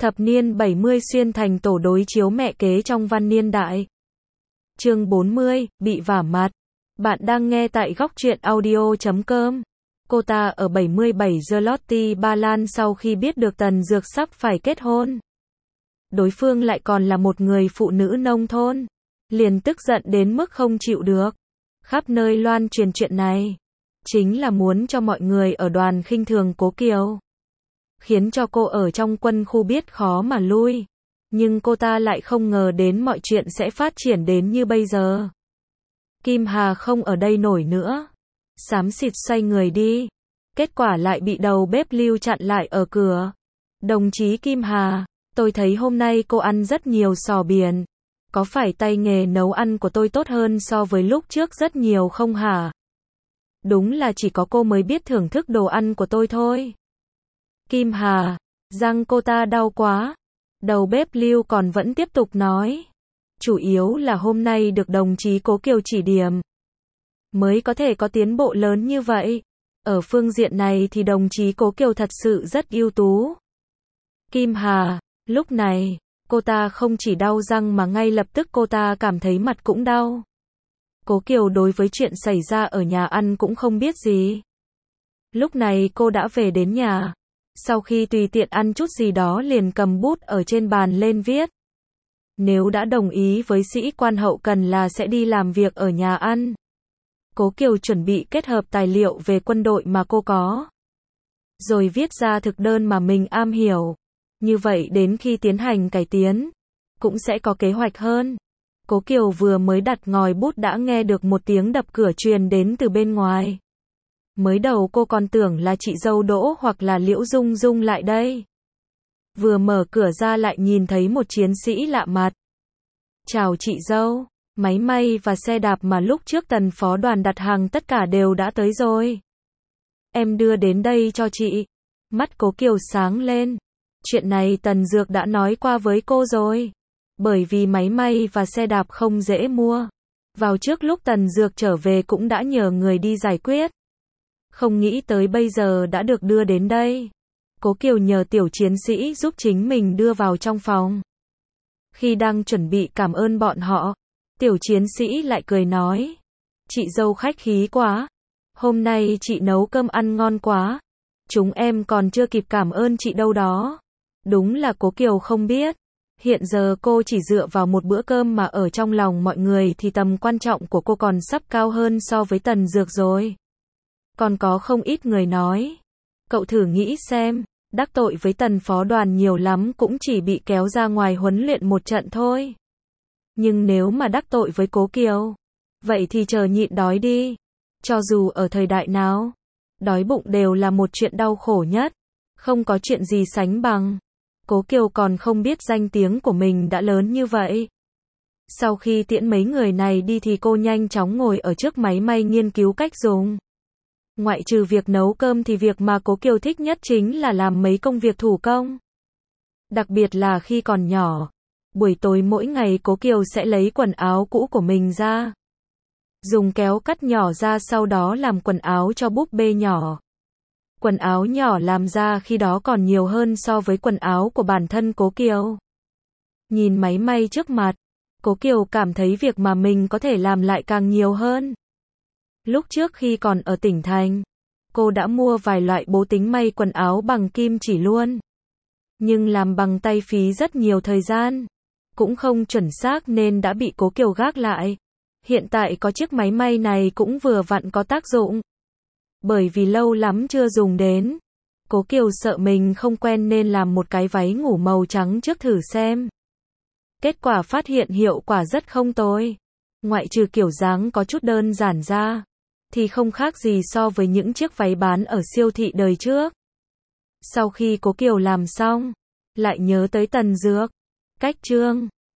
Thập niên 70 xuyên thành tổ đối chiếu mẹ kế trong văn niên đại. Chương 40, bị vả mặt. Bạn đang nghe tại góc truyện audio.com. Cô ta ở 77 Zloty Ba Lan sau khi biết được Tần Dược sắp phải kết hôn. Đối phương lại còn là một người phụ nữ nông thôn. Liền tức giận đến mức không chịu được. Khắp nơi loan truyền chuyện này. Chính là muốn cho mọi người ở đoàn khinh thường Cố Kiều. Khiến cho cô ở trong quân khu biết khó mà lui. Nhưng cô ta lại không ngờ đến mọi chuyện sẽ phát triển đến như bây giờ. Kim Hà không ở đây nổi nữa. Xám xịt xoay người đi. Kết quả lại bị đầu bếp Lưu chặn lại ở cửa. Đồng chí Kim Hà, tôi thấy hôm nay cô ăn rất nhiều sò biển. Có phải tay nghề nấu ăn của tôi tốt hơn so với lúc trước rất nhiều không hả? Đúng là chỉ có cô mới biết thưởng thức đồ ăn của tôi thôi. Kim Hà, răng cô ta đau quá. Đầu bếp Lưu còn vẫn tiếp tục nói. Chủ yếu là hôm nay được đồng chí Cố Kiều chỉ điểm. Mới có thể có tiến bộ lớn như vậy. Ở phương diện này thì đồng chí Cố Kiều thật sự rất ưu tú. Kim Hà, lúc này, cô ta không chỉ đau răng mà ngay lập tức cô ta cảm thấy mặt cũng đau. Cố Kiều đối với chuyện xảy ra ở nhà ăn cũng không biết gì. Lúc này cô đã về đến nhà. Sau khi tùy tiện ăn chút gì đó liền cầm bút ở trên bàn lên viết. Nếu đã đồng ý với sĩ quan hậu cần là sẽ đi làm việc ở nhà ăn. Cố Kiều chuẩn bị kết hợp tài liệu về quân đội mà cô có. Rồi viết ra thực đơn mà mình am hiểu. Như vậy đến khi tiến hành cải tiến, cũng sẽ có kế hoạch hơn. Cố Kiều vừa mới đặt ngòi bút đã nghe được một tiếng đập cửa truyền đến từ bên ngoài. Mới đầu cô còn tưởng là chị dâu Đỗ hoặc là Liễu Dung Dung lại đây. Vừa mở cửa ra lại nhìn thấy một chiến sĩ lạ mặt. Chào chị dâu, máy may và xe đạp mà lúc trước Tần phó đoàn đặt hàng tất cả đều đã tới rồi. Em đưa đến đây cho chị. Mắt Cố Kiều sáng lên. Chuyện này Tần Dược đã nói qua với cô rồi. Bởi vì máy may và xe đạp không dễ mua. Vào trước lúc Tần Dược trở về cũng đã nhờ người đi giải quyết. Không nghĩ tới bây giờ đã được đưa đến đây. Cố Kiều nhờ tiểu chiến sĩ giúp chính mình đưa vào trong phòng. Khi đang chuẩn bị cảm ơn bọn họ, tiểu chiến sĩ lại cười nói. Chị dâu khách khí quá. Hôm nay chị nấu cơm ăn ngon quá. Chúng em còn chưa kịp cảm ơn chị đâu đó. Đúng là Cố Kiều không biết. Hiện giờ cô chỉ dựa vào một bữa cơm mà ở trong lòng mọi người thì tầm quan trọng của cô còn sắp cao hơn so với Tần Dược rồi. Còn có không ít người nói. Cậu thử nghĩ xem, đắc tội với Tần phó đoàn nhiều lắm cũng chỉ bị kéo ra ngoài huấn luyện một trận thôi. Nhưng nếu mà đắc tội với Cố Kiều, vậy thì chờ nhịn đói đi. Cho dù ở thời đại nào, đói bụng đều là một chuyện đau khổ nhất. Không có chuyện gì sánh bằng. Cố Kiều còn không biết danh tiếng của mình đã lớn như vậy. Sau khi tiễn mấy người này đi thì cô nhanh chóng ngồi ở trước máy may nghiên cứu cách dùng. Ngoại trừ việc nấu cơm thì việc mà Cố Kiều thích nhất chính là làm mấy công việc thủ công. Đặc biệt là khi còn nhỏ. Buổi tối mỗi ngày Cố Kiều sẽ lấy quần áo cũ của mình ra. Dùng kéo cắt nhỏ ra sau đó làm quần áo cho búp bê nhỏ. Quần áo nhỏ làm ra khi đó còn nhiều hơn so với quần áo của bản thân Cố Kiều. Nhìn máy may trước mặt, Cố Kiều cảm thấy việc mà mình có thể làm lại càng nhiều hơn. Lúc trước khi còn ở tỉnh thành, cô đã mua vài loại bố tính may quần áo bằng kim chỉ luôn. Nhưng làm bằng tay phí rất nhiều thời gian, cũng không chuẩn xác nên đã bị Cố Kiều gác lại. Hiện tại có chiếc máy may này cũng vừa vặn có tác dụng. Bởi vì lâu lắm chưa dùng đến, Cố Kiều sợ mình không quen nên làm một cái váy ngủ màu trắng trước thử xem. Kết quả phát hiện hiệu quả rất không tồi. Ngoại trừ kiểu dáng có chút đơn giản ra, thì không khác gì so với những chiếc váy bán ở siêu thị đời trước. Sau khi Cố Kiều làm xong, lại nhớ tới Tần Dược. Cách chương